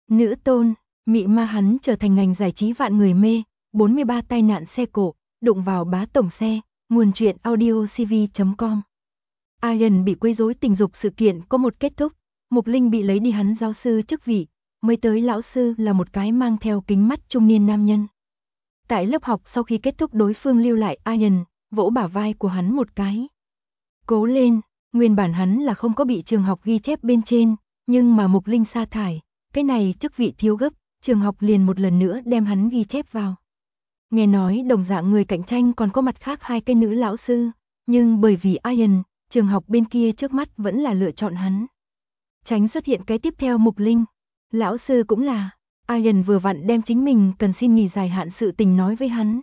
Nữ tôn, mị ma hắn trở thành ngành giải trí vạn người mê, 43 tai nạn xe cộ, đụng vào bá tổng xe, nguồn truyện audiocv.com. Ian bị quấy rối tình dục sự kiện có một kết thúc, Mục Linh bị lấy đi hắn giáo sư chức vị, mới tới lão sư là một cái mang theo kính mắt trung niên nam nhân. Tại lớp học sau khi kết thúc đối phương lưu lại Ian, vỗ bả vai của hắn một cái. Cố lên, nguyên bản hắn là không có bị trường học ghi chép bên trên, nhưng mà Mục Linh sa thải, cái này chức vị thiếu gấp, trường học liền một lần nữa đem hắn ghi chép vào. Nghe nói đồng dạng người cạnh tranh còn có mặt khác hai cái nữ lão sư, nhưng bởi vì Ian, trường học bên kia trước mắt vẫn là lựa chọn hắn. Tránh xuất hiện cái tiếp theo Mục Linh. Lão sư cũng là, Ian vừa vặn đem chính mình cần xin nghỉ dài hạn sự tình nói với hắn.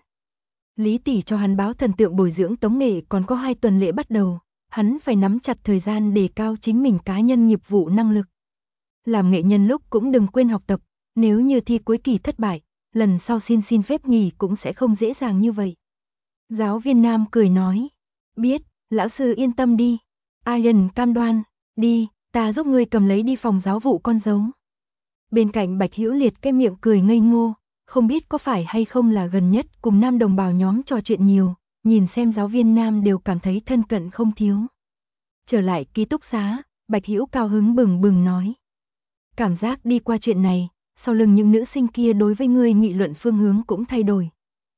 Lý tỷ cho hắn báo thần tượng bồi dưỡng tống nghệ còn có 2 tuần lễ bắt đầu, hắn phải nắm chặt thời gian đề cao chính mình cá nhân nghiệp vụ năng lực. Làm nghệ nhân lúc cũng đừng quên học tập, nếu như thi cuối kỳ thất bại, lần sau xin phép nghỉ cũng sẽ không dễ dàng như vậy. Giáo viên nam cười nói, biết, lão sư yên tâm đi. Ian cam đoan, đi, ta giúp ngươi cầm lấy đi phòng giáo vụ con dấu. Bên cạnh Bạch Hữu Liệt cái miệng cười ngây ngô, không biết có phải hay không là gần nhất cùng nam đồng bào nhóm trò chuyện nhiều, nhìn xem giáo viên nam đều cảm thấy thân cận không thiếu. Trở lại ký túc xá, Bạch Hữu cao hứng bừng bừng nói. Cảm giác đi qua chuyện này, sau lưng những nữ sinh kia đối với ngươi nghị luận phương hướng cũng thay đổi.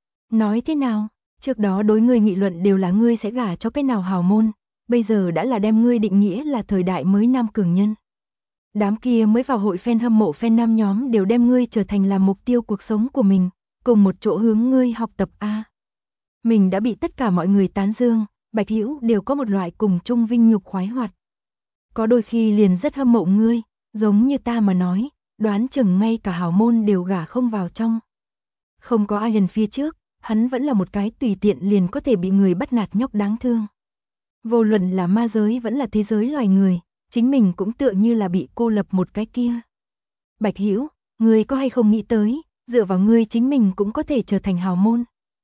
Nói thế nào, trước đó đối ngươi nghị luận đều là ngươi sẽ gả cho cái nào hào môn, bây giờ đã là đem ngươi định nghĩa là thời đại mới nam cường nhân. Đám kia mới vào hội fan hâm mộ fan nam nhóm đều đem ngươi trở thành là mục tiêu cuộc sống của mình, cùng một chỗ hướng ngươi học tập A. Mình đã bị tất cả mọi người tán dương, Bạch Hữu đều có một loại cùng chung vinh nhục khoái hoạt. Có đôi khi liền rất hâm mộ ngươi, giống như ta mà nói, đoán chừng ngay cả hào môn đều gả không vào trong. Không có ai lần phía trước, hắn vẫn là một cái tùy tiện liền có thể bị người bắt nạt nhóc đáng thương. Vô luận là ma giới vẫn là thế giới loài người, chính mình cũng tựa như là bị cô lập một cái kia. Bạch Hữu, ngươi có hay không nghĩ tới, dựa vào ngươi chính mình cũng có thể trở thành hào môn.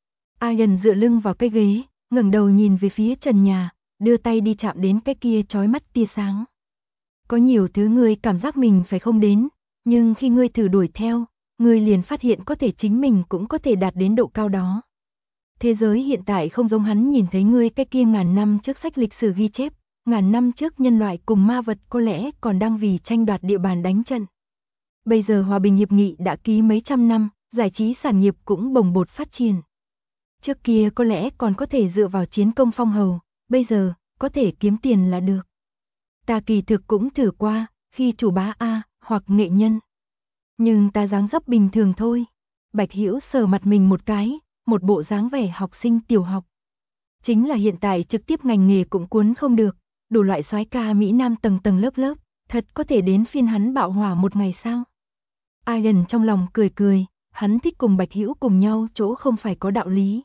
Ian dựa lưng vào cái ghế, ngẩng đầu nhìn về phía trần nhà, đưa tay đi chạm đến cái kia chói mắt tia sáng. Có nhiều thứ ngươi cảm giác mình phải không đến, nhưng khi ngươi thử đuổi theo, ngươi liền phát hiện có thể chính mình cũng có thể đạt đến độ cao đó. Thế giới hiện tại không giống hắn nhìn thấy ngươi cái kia ngàn năm trước sách lịch sử ghi chép, ngàn năm trước nhân loại cùng ma vật có lẽ còn đang vì tranh đoạt địa bàn đánh trận. Bây giờ hòa bình hiệp nghị đã ký mấy trăm năm, giải trí sản nghiệp cũng bồng bột phát triển. Trước kia có lẽ còn có thể dựa vào chiến công phong hầu, bây giờ có thể kiếm tiền là được. Ta kỳ thực cũng thử qua, khi chủ bá A hoặc nghệ nhân. Nhưng ta dáng dấp bình thường thôi. Bạch Hữu sờ mặt mình một cái, một bộ dáng vẻ học sinh tiểu học. Chính là hiện tại trực tiếp ngành nghề cũng cuốn không được, đủ loại soái ca Mỹ Nam tầng tầng lớp lớp, thật có thể đến phiên hắn bạo hỏa một ngày sao? Ian trong lòng cười cười, hắn thích cùng Bạch Hữu cùng nhau chỗ không phải có đạo lý.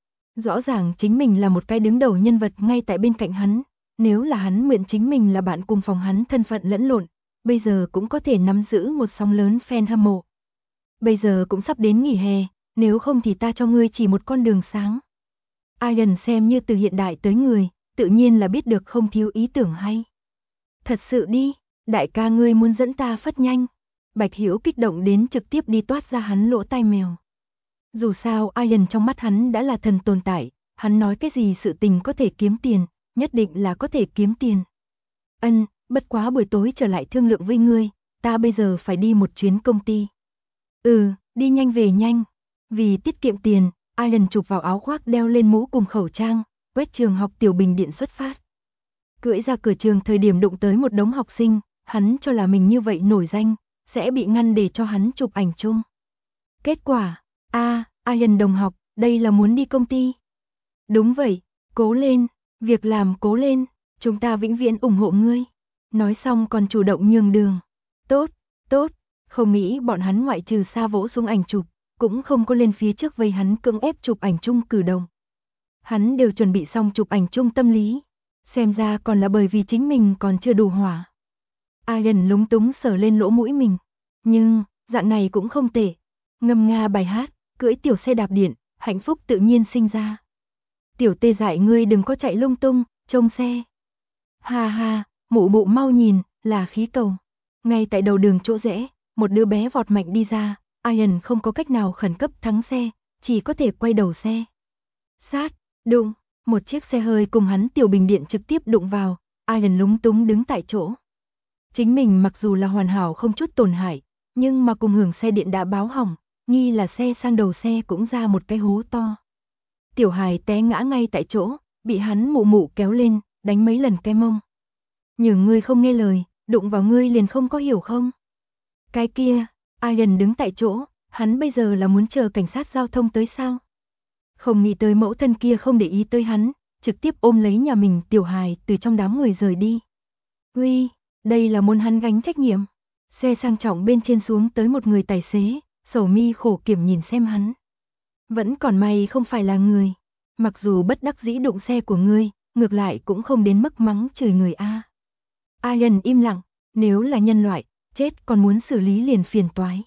Rõ ràng chính mình là một cái đứng đầu nhân vật ngay tại bên cạnh hắn, nếu là hắn mượn chính mình là bạn cùng phòng hắn thân phận lẫn lộn, bây giờ cũng có thể nắm giữ một sóng lớn fan hâm mộ. Bây giờ cũng sắp đến nghỉ hè, nếu không thì ta cho ngươi chỉ một con đường sáng. Ian xem như từ hiện đại tới người, tự nhiên là biết được không thiếu ý tưởng hay. Thật sự đi, đại ca ngươi muốn dẫn ta phất nhanh. Bạch Hữu kích động đến trực tiếp đi toát ra hắn lỗ tai mèo. Dù sao Ian trong mắt hắn đã là thần tồn tại, hắn nói cái gì sự tình có thể kiếm tiền, nhất định là có thể kiếm tiền. Bất quá buổi tối trở lại thương lượng với ngươi, ta bây giờ phải đi một chuyến công ty. Đi nhanh về nhanh. Vì tiết kiệm tiền, Ian chụp vào áo khoác đeo lên mũ cùng khẩu trang, quét trường học Tiểu Bình Điện xuất phát. Cưỡi ra cửa trường thời điểm đụng tới một đống học sinh, hắn cho là mình như vậy nổi danh, sẽ bị ngăn để cho hắn chụp ảnh chung. Kết quả, Ian đồng học, đây là muốn đi công ty. Đúng vậy, cố lên, việc làm cố lên, chúng ta vĩnh viễn ủng hộ ngươi. Nói xong còn chủ động nhường đường. Tốt, không nghĩ bọn hắn ngoại trừ xa vỗ xuống ảnh chụp, cũng không có lên phía trước vây hắn cưỡng ép chụp ảnh chung cử động. Hắn đều chuẩn bị xong chụp ảnh chung tâm lý, xem ra còn là bởi vì chính mình còn chưa đủ hỏa. Ian lúng túng sờ lên lỗ mũi mình, nhưng dạng này cũng không tệ. Ngâm nga bài hát, cưỡi tiểu xe đạp điện, hạnh phúc tự nhiên sinh ra. Tiểu tê dại ngươi đừng có chạy lung tung, trông xe. Ha ha, mụ mau nhìn, là khí cầu. Ngay tại đầu đường chỗ rẽ, một đứa bé vọt mạnh đi ra, Ian không có cách nào khẩn cấp thắng xe, chỉ có thể quay đầu xe. Sát, đụng, một chiếc xe hơi cùng hắn tiểu bình điện trực tiếp đụng vào, Ian lúng túng đứng tại chỗ. Chính mình mặc dù là hoàn hảo không chút tổn hại, nhưng mà cùng hưởng xe điện đã báo hỏng, nghi là xe sang đầu xe cũng ra một cái hố to. Tiểu hài té ngã ngay tại chỗ, bị hắn mụ mụ kéo lên, đánh mấy lần cái mông. Nhưng ngươi không nghe lời, đụng vào ngươi liền không có hiểu không? Cái kia, Ian đứng tại chỗ, hắn bây giờ là muốn chờ cảnh sát giao thông tới sao? Không nghĩ tới mẫu thân kia không để ý tới hắn, trực tiếp ôm lấy nhà mình tiểu hài từ trong đám người rời đi. Uy, đây là muốn hắn gánh trách nhiệm. Xe sang trọng bên trên xuống tới một người tài xế, sầu mi khổ kiểm nhìn xem hắn. Vẫn còn may không phải là người. Mặc dù bất đắc dĩ đụng xe của ngươi, ngược lại cũng không đến mức mắng chửi người a. Ian im lặng, nếu là nhân loại, chết còn muốn xử lý liền phiền toái.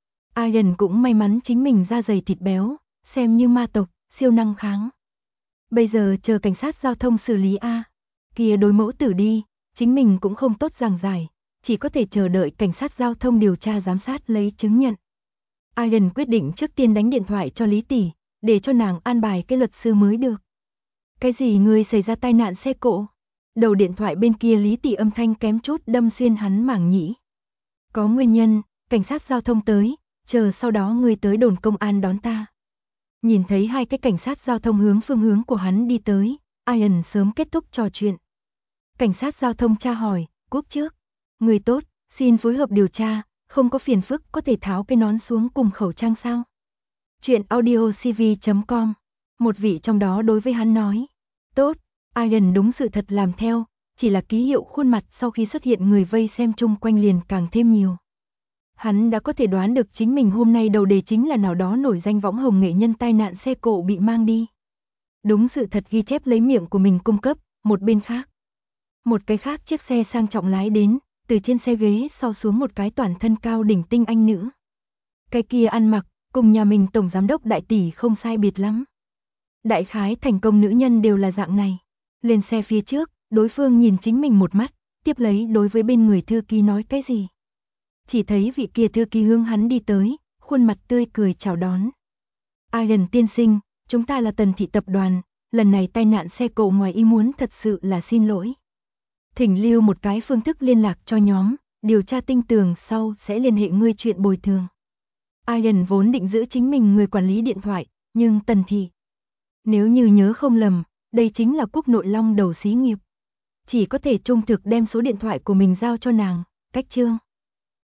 Ian cũng may mắn chính mình da dày thịt béo, xem như ma tộc, siêu năng kháng. Bây giờ chờ cảnh sát giao thông xử lý a. Kia đối mẫu tử đi, chính mình cũng không tốt giảng giải, chỉ có thể chờ đợi cảnh sát giao thông điều tra giám sát lấy chứng nhận. Ian quyết định trước tiên đánh điện thoại cho Lý tỷ, để cho nàng an bài cái luật sư mới được. Cái gì ngươi xảy ra tai nạn xe cộ? Đầu điện thoại bên kia Lý tỷ âm thanh kém chút đâm xuyên hắn màng nhĩ. Có nguyên nhân, cảnh sát giao thông tới, chờ sau đó ngươi tới đồn công an đón ta. Nhìn thấy hai cái cảnh sát giao thông hướng phương hướng của hắn đi tới, Ian sớm kết thúc trò chuyện. Cảnh sát giao thông tra hỏi, cúp trước. Người tốt, xin phối hợp điều tra, không có phiền phức có thể tháo cái nón xuống cùng khẩu trang sao? Chuyện audiocv.com. Một vị trong đó đối với hắn nói. Tốt, Ian đúng sự thật làm theo, chỉ là ký hiệu khuôn mặt sau khi xuất hiện người vây xem chung quanh liền càng thêm nhiều. Hắn đã có thể đoán được chính mình hôm nay đầu đề chính là nào đó nổi danh võng hồng nghệ nhân tai nạn xe cộ bị mang đi. Đúng sự thật ghi chép lấy miệng của mình cung cấp, một bên khác. Một cái khác chiếc xe sang trọng lái đến, từ trên xe ghế sau xuống một cái toàn thân cao đỉnh tinh anh nữ. Cái kia ăn mặc, cùng nhà mình tổng giám đốc đại tỷ không sai biệt lắm. Đại khái thành công nữ nhân đều là dạng này. Lên xe phía trước, đối phương nhìn chính mình một mắt, tiếp lấy đối với bên người thư ký nói cái gì. Chỉ thấy vị kia thư ký hướng hắn đi tới, khuôn mặt tươi cười chào đón. Ian tiên sinh, chúng ta là Tần Thị Tập đoàn, lần này tai nạn xe cộ ngoài ý muốn thật sự là xin lỗi. Thỉnh lưu một cái phương thức liên lạc cho nhóm, điều tra tinh tường sau sẽ liên hệ ngươi chuyện bồi thường. Ian vốn định giữ chính mình người quản lý điện thoại, nhưng Tần Thị. Nếu như nhớ không lầm, đây chính là Quốc Nội Long đầu xí nghiệp. Chỉ có thể trung thực đem số điện thoại của mình giao cho nàng, cách chương.